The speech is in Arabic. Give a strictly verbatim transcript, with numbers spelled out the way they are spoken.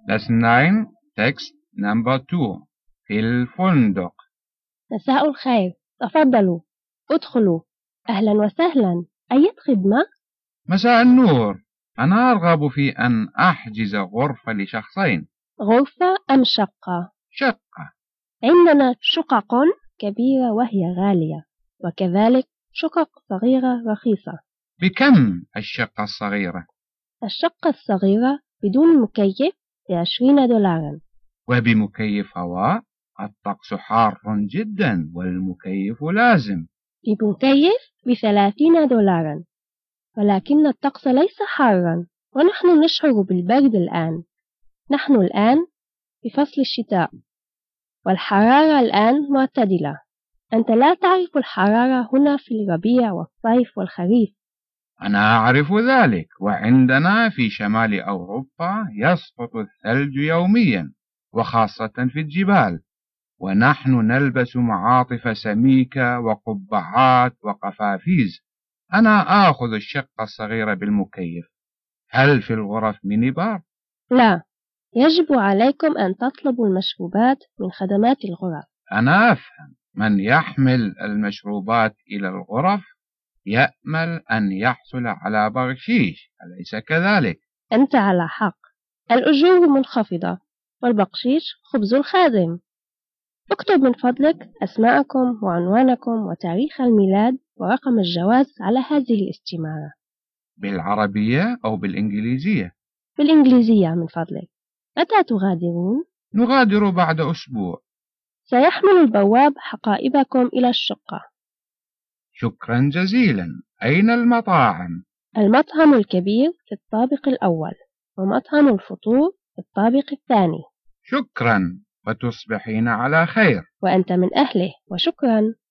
Lesson nine, text number two. في الفندق. مساء الخير، تفضلوا، ادخلوا، أهلا وسهلا، أي خدمة؟ مساء النور، أنا أرغب في أن أحجز غرفة لشخصين. غرفة أم شقة؟ شقة. عندنا شقق كبيرة وهي غالية، وكذلك شقق صغيرة رخيصة. بكم الشقة الصغيرة؟ الشقة الصغيرة بدون مكيف بعشرين دولارا. وبمكيف هواء؟ الطقس حار جدا والمكيف لازم. بمكيف بثلاثين دولارا، ولكن الطقس ليس حارا ونحن نشعر بالبرد الآن. نحن الآن في فصل الشتاء والحرارة الآن معتدلة. أنت لا تعرف الحرارة هنا في الربيع والصيف والخريف. أنا أعرف ذلك، وعندنا في شمال أوروبا يسقط الثلج يوميا، وخاصة في الجبال، ونحن نلبس معاطف سميكة وقبعات وقفافيز. أنا آخذ الشقة الصغيرة بالمكيف. هل في الغرف ميني بار؟ لا، يجب عليكم أن تطلبوا المشروبات من خدمات الغرف. أنا أفهم، من يحمل المشروبات إلى الغرف يأمل أن يحصل على بخشيش، أليس كذلك؟ أنت على حق، الأجور منخفضة والبقشيش خبز الخادم. اكتب من فضلك أسماءكم وعنوانكم وتاريخ الميلاد ورقم الجواز على هذه الاستمارة. بالعربية أو بالإنجليزية؟ بالإنجليزية من فضلك. متى تغادرون؟ نغادر بعد أسبوع. سيحمل البواب حقائبكم إلى الشقة. شكرا جزيلا. أين المطاعم؟ المطعم الكبير في الطابق الأول، ومطعم الفطور في الطابق الثاني. شكرا، وتصبحين على خير. وأنت من أهله، وشكرا.